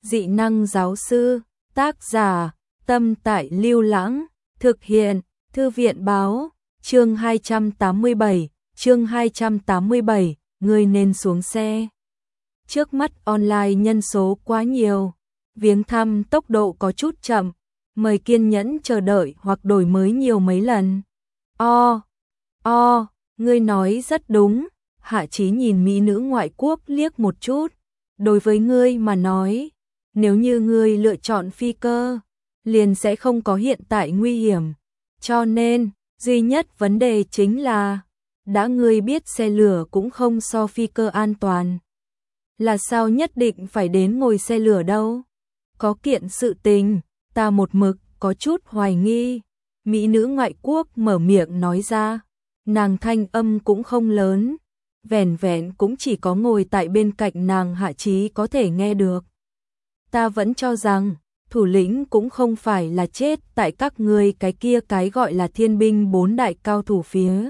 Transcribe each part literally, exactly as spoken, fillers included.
dị năng giáo sư, tác giả, Tâm Tại Lưu Lãng, thực hiện, Thư viện báo, chương hai trăm tám mươi bảy, chương hai trăm tám mươi bảy, người nên xuống xe. Trước mắt online nhân số quá nhiều, viếng thăm tốc độ có chút chậm, mời kiên nhẫn chờ đợi hoặc đổi mới nhiều mấy lần. O, o, ngươi nói rất đúng. Hạ Chí nhìn mỹ nữ ngoại quốc liếc một chút. Đối với ngươi mà nói, nếu như ngươi lựa chọn phi cơ, liền sẽ không có hiện tại nguy hiểm. Cho nên, duy nhất vấn đề chính là, đã ngươi biết xe lửa cũng không so phi cơ an toàn. Là sao nhất định phải đến ngồi xe lửa đâu? Có kiện sự tình, ta một mực có chút hoài nghi. Mỹ nữ ngoại quốc mở miệng nói ra, nàng thanh âm cũng không lớn, vẻn vẹn cũng chỉ có ngồi tại bên cạnh nàng Hạ Chí có thể nghe được. Ta vẫn cho rằng, thủ lĩnh cũng không phải là chết tại các ngươi cái kia cái gọi là thiên binh bốn đại cao thủ phía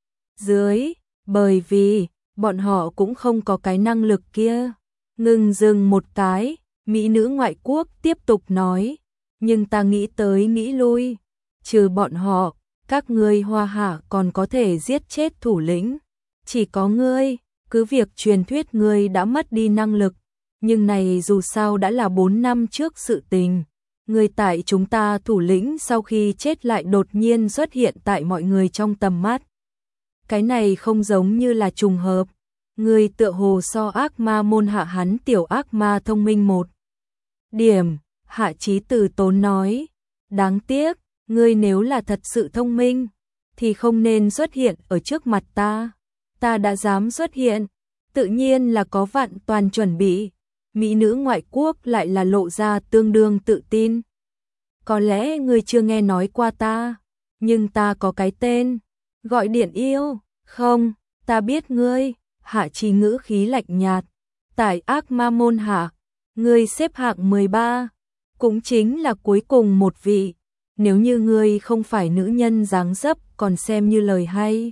dưới, bởi vì bọn họ cũng không có cái năng lực kia. Ngừng dừng một cái, mỹ nữ ngoại quốc tiếp tục nói, nhưng ta nghĩ tới nghĩ lui, trừ bọn họ, các ngươi Hoa Hạ còn có thể giết chết thủ lĩnh. Chỉ có ngươi, cứ việc truyền thuyết ngươi đã mất đi năng lực, nhưng này dù sao đã là bốn năm trước sự tình. Ngươi tại chúng ta thủ lĩnh sau khi chết lại đột nhiên xuất hiện tại mọi người trong tầm mắt. Cái này không giống như là trùng hợp. Ngươi tựa hồ so ác ma môn hạ hắn tiểu ác ma thông minh một điểm. Hạ Chí từ tốn nói, đáng tiếc, ngươi nếu là thật sự thông minh, thì không nên xuất hiện ở trước mặt ta. Ta đã dám xuất hiện, tự nhiên là có vạn toàn chuẩn bị. Mỹ nữ ngoại quốc lại là lộ ra tương đương tự tin. Có lẽ ngươi chưa nghe nói qua ta, nhưng ta có cái tên, gọi Điện Yêu. Không, ta biết ngươi. Hạ Chí ngữ khí lạnh nhạt. Tại ác ma môn hạ, ngươi xếp hạng mười ba, cũng chính là cuối cùng một vị. Nếu như ngươi không phải nữ nhân dáng dấp còn xem như lời hay,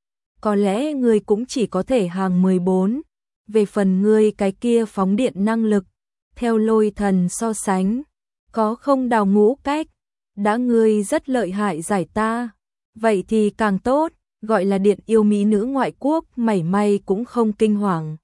có lẽ ngươi cũng chỉ có thể hàng mười bốn. Về phần ngươi cái kia phóng điện năng lực, theo lôi thần so sánh, có không đào ngũ cách. Đã ngươi rất lợi hại giải ta, vậy thì càng tốt. Gọi là Điện Yêu mỹ nữ ngoại quốc mảy may cũng không kinh hoàng.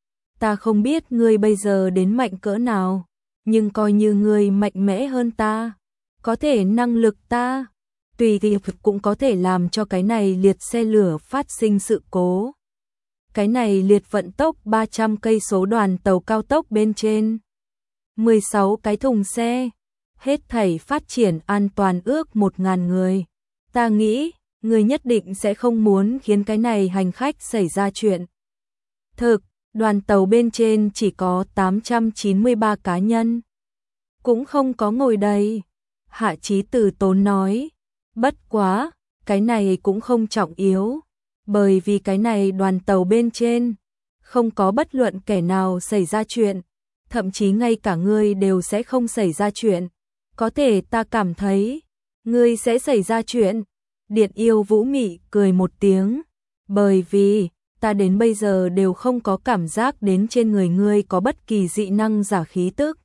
Ta không biết ngươi bây giờ đến mạnh cỡ nào, nhưng coi như ngươi mạnh mẽ hơn ta, có thể năng lực ta, tùy thì cũng có thể làm cho cái này liệt xe lửa phát sinh sự cố. Cái này liệt vận tốc ba trăm cây số đoàn tàu cao tốc bên trên, mười sáu cái thùng xe, hết thảy phát triển an toàn ước một nghìn người. Ta nghĩ, ngươi nhất định sẽ không muốn khiến cái này hành khách xảy ra chuyện. Thực, đoàn tàu bên trên chỉ có tám trăm chín mươi ba cá nhân, cũng không có ngồi đầy. Hạ Chí từ tốn nói, bất quá, cái này cũng không trọng yếu, bởi vì cái này đoàn tàu bên trên, không có bất luận kẻ nào xảy ra chuyện, thậm chí ngay cả ngươi đều sẽ không xảy ra chuyện. Có thể ta cảm thấy, ngươi sẽ xảy ra chuyện. Điện Yêu vũ mị cười một tiếng, bởi vì, ta đến bây giờ đều không có cảm giác đến trên người ngươi có bất kỳ dị năng giả khí tức.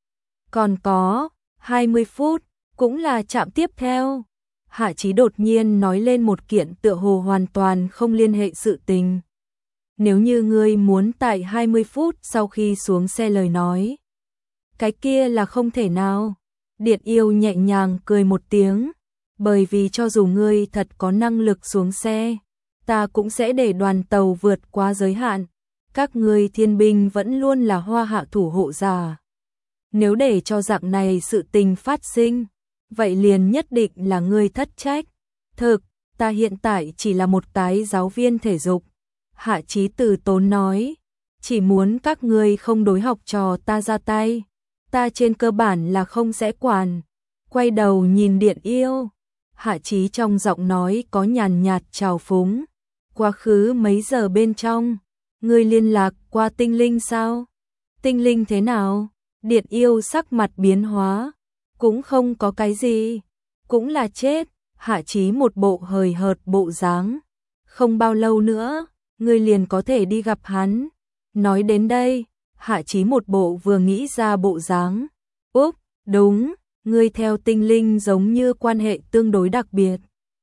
Còn có, hai mươi phút, cũng là chạm tiếp theo. Hạ Chí đột nhiên nói lên một kiện tựa hồ hoàn toàn không liên hệ sự tình. Nếu như ngươi muốn tại hai mươi phút sau khi xuống xe lời nói, cái kia là không thể nào. Điện Yêu nhẹ nhàng cười một tiếng, bởi vì cho dù ngươi thật có năng lực xuống xe, ta cũng sẽ để đoàn tàu vượt qua giới hạn. Các ngươi thiên binh vẫn luôn là Hoa Hạ thủ hộ giả. Nếu để cho dạng này sự tình phát sinh, vậy liền nhất định là ngươi thất trách. Thực, ta hiện tại chỉ là một cái giáo viên thể dục. Hạ Chí từ tốn nói, chỉ muốn các ngươi không đối học trò ta ra tay, ta trên cơ bản là không sẽ quản. Quay đầu nhìn Điện Yêu, Hạ Chí trong giọng nói có nhàn nhạt trào phúng. Quá khứ mấy giờ bên trong, ngươi liên lạc qua tinh linh sao? Tinh linh thế nào? Điện Yêu sắc mặt biến hóa, cũng không có cái gì, cũng là chết. Hạ Chí một bộ hời hợt bộ dáng, không bao lâu nữa, ngươi liền có thể đi gặp hắn. Nói đến đây, Hạ Chí một bộ vừa nghĩ ra bộ dáng. Úp, đúng, ngươi theo tinh linh giống như quan hệ tương đối đặc biệt.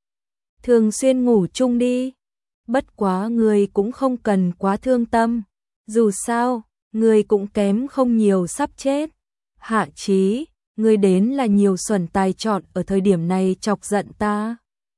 Thường xuyên ngủ chung đi. Bất quá ngươi cũng không cần quá thương tâm. Dù sao, ngươi cũng kém không nhiều sắp chết. Hạ Chí, ngươi đến là nhiều xuẩn tài chọn ở thời điểm này chọc giận ta.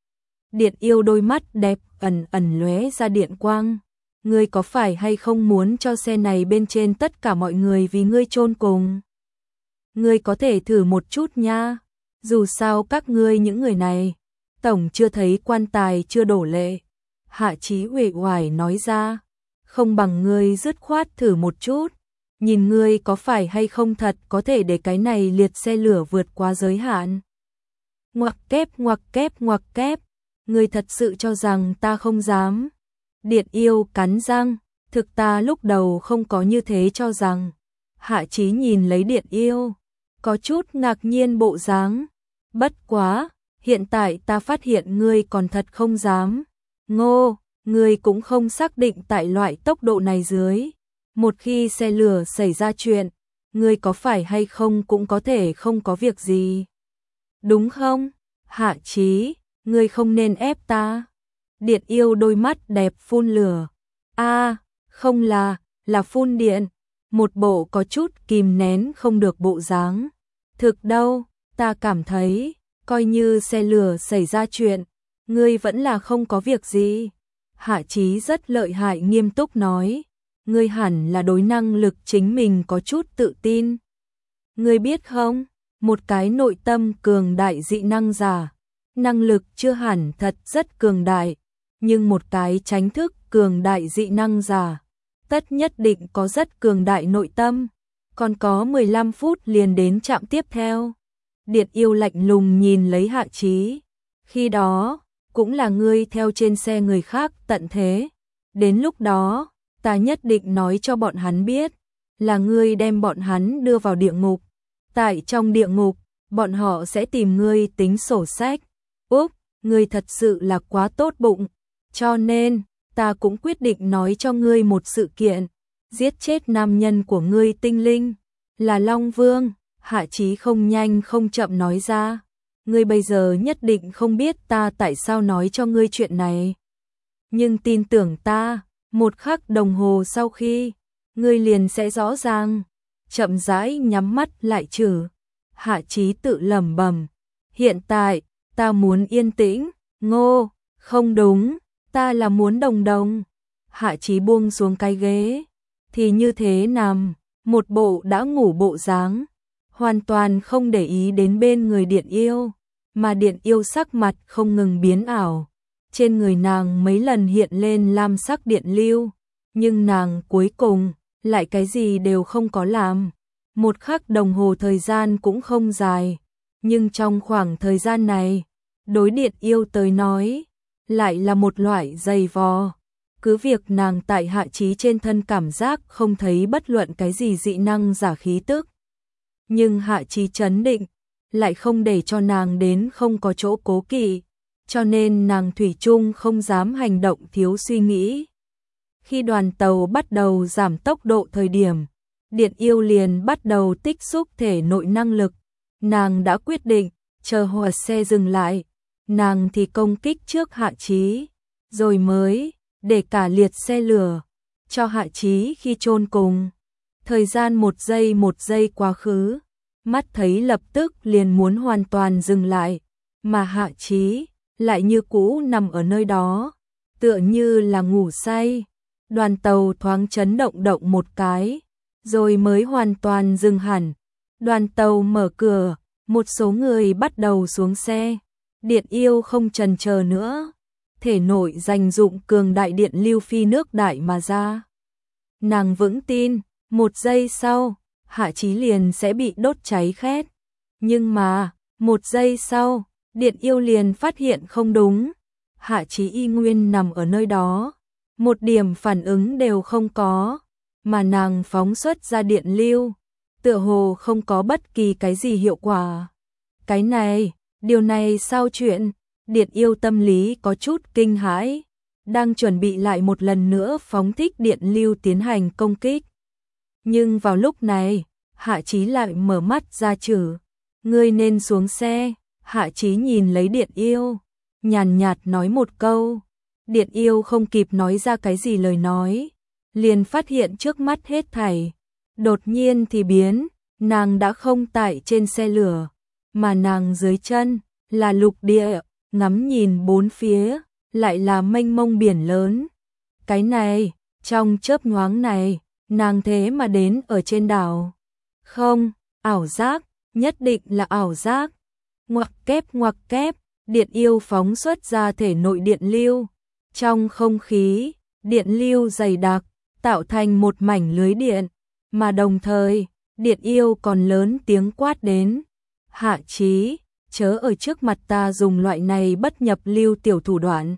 Điện yêu đôi mắt đẹp ẩn ẩn lóe ra điện quang. Ngươi có phải hay không muốn cho xe này bên trên tất cả mọi người vì ngươi chôn cùng? Ngươi có thể thử một chút nha. Dù sao các ngươi những người này, tổng chưa thấy quan tài chưa đổ lệ. Hạ Chí uể oải nói ra. Không bằng ngươi dứt khoát thử một chút. Nhìn ngươi có phải hay không thật có thể để cái này liệt xe lửa vượt qua giới hạn. Ngoặc kép ngoặc kép ngoặc kép. Ngươi thật sự cho rằng ta không dám. Điện yêu cắn răng. Thực ta lúc đầu không có như thế cho rằng. Hạ Chí nhìn lấy điện yêu. Có chút ngạc nhiên bộ dáng. Bất quá, hiện tại ta phát hiện ngươi còn thật không dám. Ngô, ngươi cũng không xác định tại loại tốc độ này dưới. Một khi xe lửa xảy ra chuyện, ngươi có phải hay không cũng có thể không có việc gì. Đúng không? Hạ Chí, ngươi không nên ép ta. Điện yêu đôi mắt đẹp phun lửa. A, không là, là phun điện. Một bộ có chút kìm nén không được bộ dáng. Thực đâu, ta cảm thấy, coi như xe lửa xảy ra chuyện, ngươi vẫn là không có việc gì. Hạ Chí rất lợi hại nghiêm túc nói. Ngươi hẳn là đối năng lực chính mình có chút tự tin. Ngươi biết không, một cái nội tâm cường đại dị năng giả, năng lực chưa hẳn thật rất cường đại, nhưng một cái tránh thức cường đại dị năng giả, tất nhất định có rất cường đại nội tâm. Còn có mười lăm phút liền đến trạm tiếp theo. Điện yêu lạnh lùng nhìn lấy Hạ Chí. Khi đó, cũng là ngươi theo trên xe người khác tận thế. Đến lúc đó, ta nhất định nói cho bọn hắn biết, là ngươi đem bọn hắn đưa vào địa ngục. Tại trong địa ngục, bọn họ sẽ tìm ngươi tính sổ sách. Úp, ngươi thật sự là quá tốt bụng. Cho nên, ta cũng quyết định nói cho ngươi một sự kiện. Giết chết nam nhân của ngươi tinh linh, là Long Vương. Hạ Chí không nhanh không chậm nói ra. Ngươi bây giờ nhất định không biết ta tại sao nói cho ngươi chuyện này. Nhưng tin tưởng ta, một khắc đồng hồ sau khi, ngươi liền sẽ rõ ràng. Chậm rãi nhắm mắt lại trừ. Hạ Chí tự lẩm bẩm. Hiện tại, ta muốn yên tĩnh. Ngô, không đúng, ta là muốn đồng đồng. Hạ Chí buông xuống cái ghế. Thì như thế nằm, một bộ đã ngủ bộ dáng. Hoàn toàn không để ý đến bên người điện yêu. Mà điện yêu sắc mặt không ngừng biến ảo. Trên người nàng mấy lần hiện lên lam sắc điện lưu. Nhưng nàng cuối cùng, lại cái gì đều không có làm. Một khắc đồng hồ thời gian cũng không dài. Nhưng trong khoảng thời gian này, đối điện yêu tới nói, lại là một loại dày vò. Cứ việc nàng tại Hạ Chí trên thân cảm giác không thấy bất luận cái gì dị năng giả khí tức. Nhưng Hạ Chí trấn định, lại không để cho nàng đến không có chỗ cố kỵ, cho nên nàng thủy chung không dám hành động thiếu suy nghĩ. Khi đoàn tàu bắt đầu giảm tốc độ thời điểm, điện yêu liền bắt đầu tích xúc thể nội năng lực. Nàng đã quyết định, chờ hòa xe dừng lại, nàng thì công kích trước Hạ Chí, rồi mới để cả liệt xe lửa cho Hạ Chí khi chôn cùng. Thời gian một giây một giây quá khứ, mắt thấy lập tức liền muốn hoàn toàn dừng lại, mà Hạ Chí lại như cũ nằm ở nơi đó, tựa như là ngủ say. Đoàn tàu thoáng chấn động động một cái, rồi mới hoàn toàn dừng hẳn. Đoàn tàu mở cửa, một số người bắt đầu xuống xe. Điện yêu không chần chờ nữa, thể nội dành dụng cường đại điện lưu phi nước đại mà ra. Nàng vững tin, một giây sau, Hạ Chí liền sẽ bị đốt cháy khét. Nhưng mà, một giây sau, điện yêu liền phát hiện không đúng. Hạ Chí y nguyên nằm ở nơi đó, một điểm phản ứng đều không có, mà nàng phóng xuất ra điện lưu, tựa hồ không có bất kỳ cái gì hiệu quả. Cái này, điều này sao chuyện? Điện yêu tâm lý có chút kinh hãi, đang chuẩn bị lại một lần nữa phóng thích điện lưu tiến hành công kích. Nhưng vào lúc này, Hạ Chí lại mở mắt ra chử. Ngươi nên xuống xe. Hạ Chí nhìn lấy Điện Yêu, nhàn nhạt nói một câu. Điện Yêu không kịp nói ra cái gì lời nói, liền phát hiện trước mắt hết thảy. Đột nhiên thì biến, nàng đã không tại trên xe lửa, mà nàng dưới chân là lục địa, ngắm nhìn bốn phía, lại là mênh mông biển lớn. Cái này, trong chớp nhoáng này, nàng thế mà đến ở trên đảo. Không, ảo giác, nhất định là ảo giác. Ngoặc kép ngoặc kép, Điện Yêu phóng xuất ra thể nội điện lưu. Trong không khí, điện lưu dày đặc, tạo thành một mảnh lưới điện, mà đồng thời, Điện Yêu còn lớn tiếng quát đến. Hạ Chí, chớ ở trước mặt ta dùng loại này bất nhập lưu tiểu thủ đoạn.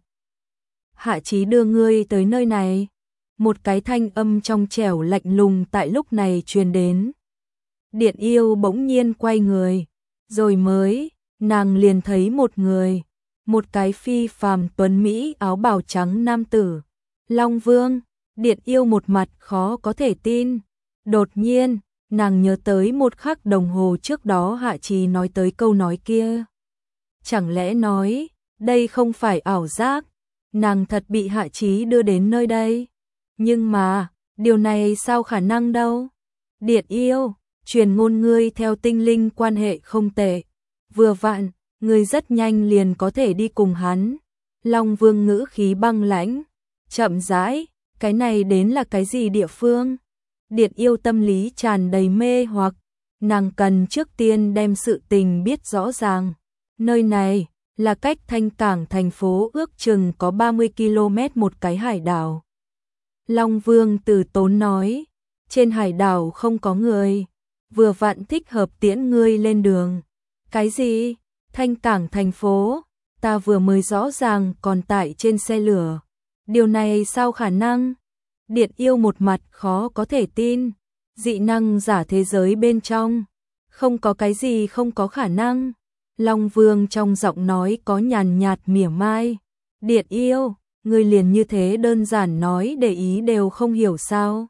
Hạ Chí đưa ngươi tới nơi này. Một cái thanh âm trong trẻo lạnh lùng tại lúc này truyền đến. Điện Yêu bỗng nhiên quay người, rồi mới, nàng liền thấy một người, một cái phi phàm tuấn mỹ áo bào trắng nam tử. Long Vương. Điện Yêu một mặt khó có thể tin. Đột nhiên, nàng nhớ tới một khắc đồng hồ trước đó Hạ Chí nói tới câu nói kia. Chẳng lẽ nói, đây không phải ảo giác, nàng thật bị Hạ Chí đưa đến nơi đây. Nhưng mà, điều này sao khả năng đâu? Điện Yêu, truyền ngôn ngươi theo tinh linh quan hệ không tệ. Vừa vặn, ngươi rất nhanh liền có thể đi cùng hắn. Long Vương ngữ khí băng lãnh, chậm rãi, cái này đến là cái gì địa phương? Điện Yêu tâm lý tràn đầy mê hoặc, nàng cần trước tiên đem sự tình biết rõ ràng. Nơi này là cách Thanh Cảng thành phố ước chừng có ba mươi ki lô mét một cái hải đảo. Long Vương từ tốn nói, trên hải đảo không có người, vừa vặn thích hợp tiễn ngươi lên đường. Cái gì? Thanh Cảng thành phố? Ta vừa mới rõ ràng còn tại trên xe lửa. Điều này sao khả năng? Điện Yêu một mặt khó có thể tin. Dị năng giả thế giới bên trong, không có cái gì không có khả năng. Long Vương trong giọng nói có nhàn nhạt mỉa mai. Điện Yêu, ngươi liền như thế đơn giản nói để ý đều không hiểu sao?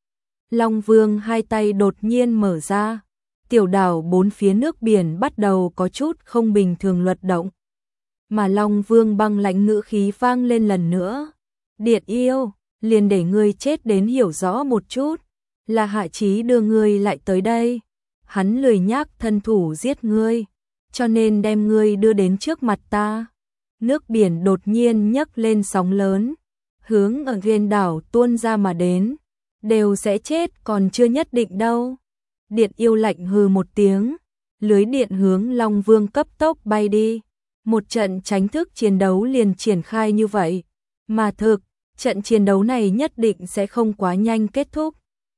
Long Vương hai tay đột nhiên mở ra. Tiểu đảo bốn phía nước biển bắt đầu có chút không bình thường luật động. Mà Long Vương băng lãnh ngữ khí vang lên lần nữa. Điện Yêu, liền để ngươi chết đến hiểu rõ một chút. Là Hạ Chí đưa ngươi lại tới đây. Hắn lười nhác thân thủ giết ngươi, cho nên đem ngươi đưa đến trước mặt ta. Nước biển đột nhiên nhấc lên sóng lớn, hướng ở trên đảo tuôn ra mà đến. Đều sẽ chết còn chưa nhất định đâu. Điện Yêu lạnh hừ một tiếng, lưới điện hướng Long Vương cấp tốc bay đi. Một trận tránh thức chiến đấu liền triển khai như vậy. Mà thực, trận chiến đấu này nhất định sẽ không quá nhanh kết thúc.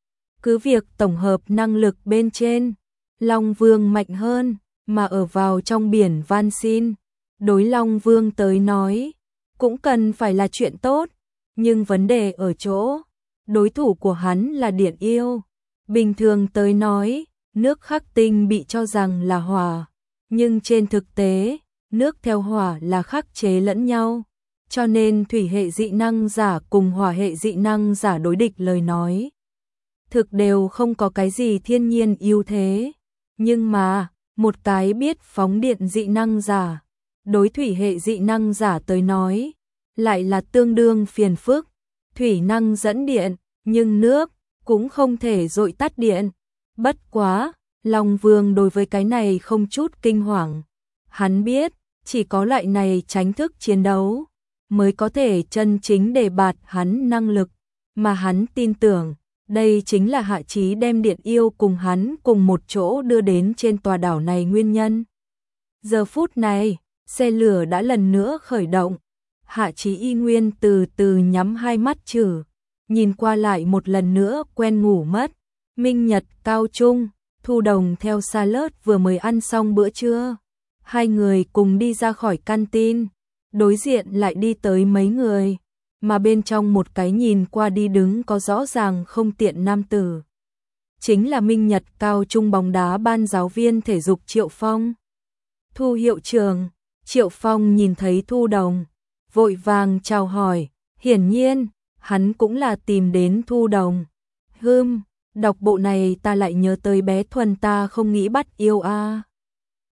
Cứ việc tổng hợp năng lực bên trên, Long Vương mạnh hơn, mà ở vào trong biển van xin, đối Long Vương tới nói, cũng cần phải là chuyện tốt. Nhưng vấn đề ở chỗ, đối thủ của hắn là Điện Yêu. Bình thường tới nói, nước khắc tinh bị cho rằng là hỏa, nhưng trên thực tế, nước theo hỏa là khắc chế lẫn nhau. Cho nên thủy hệ dị năng giả cùng hỏa hệ dị năng giả đối địch lời nói, thực đều không có cái gì thiên nhiên ưu thế. Nhưng mà, một cái biết phóng điện dị năng giả, đối thủy hệ dị năng giả tới nói, lại là tương đương phiền phức. Thủy năng dẫn điện, nhưng nước cũng không thể dội tắt điện. Bất quá, Long Vương đối với cái này không chút kinh hoàng. Hắn biết, chỉ có loại này tránh thức chiến đấu mới có thể chân chính đề bạt hắn năng lực, mà hắn tin tưởng, đây chính là Hạ Chí đem Điện Yêu cùng hắn cùng một chỗ đưa đến trên tòa đảo này nguyên nhân. Giờ phút này, xe lửa đã lần nữa khởi động. Hạ Chí y nguyên từ từ nhắm hai mắt chử, nhìn qua lại một lần nữa quen ngủ mất. Minh Nhật, Cao Trung, Thu Đồng theo Sa Lớt vừa mới ăn xong bữa trưa. Hai người cùng đi ra khỏi canteen, đối diện lại đi tới mấy người, mà bên trong một cái nhìn qua đi đứng có rõ ràng không tiện nam tử. Chính là Minh Nhật Cao Trung bóng đá ban giáo viên thể dục Triệu Phong. Thu hiệu trưởng. Triệu Phong nhìn thấy Thu Đồng, vội vàng chào hỏi, hiển nhiên, hắn cũng là tìm đến Thu Đồng. Hừm, Đọc bộ này ta lại nhớ tới bé Thuần ta không nghĩ bắt yêu a.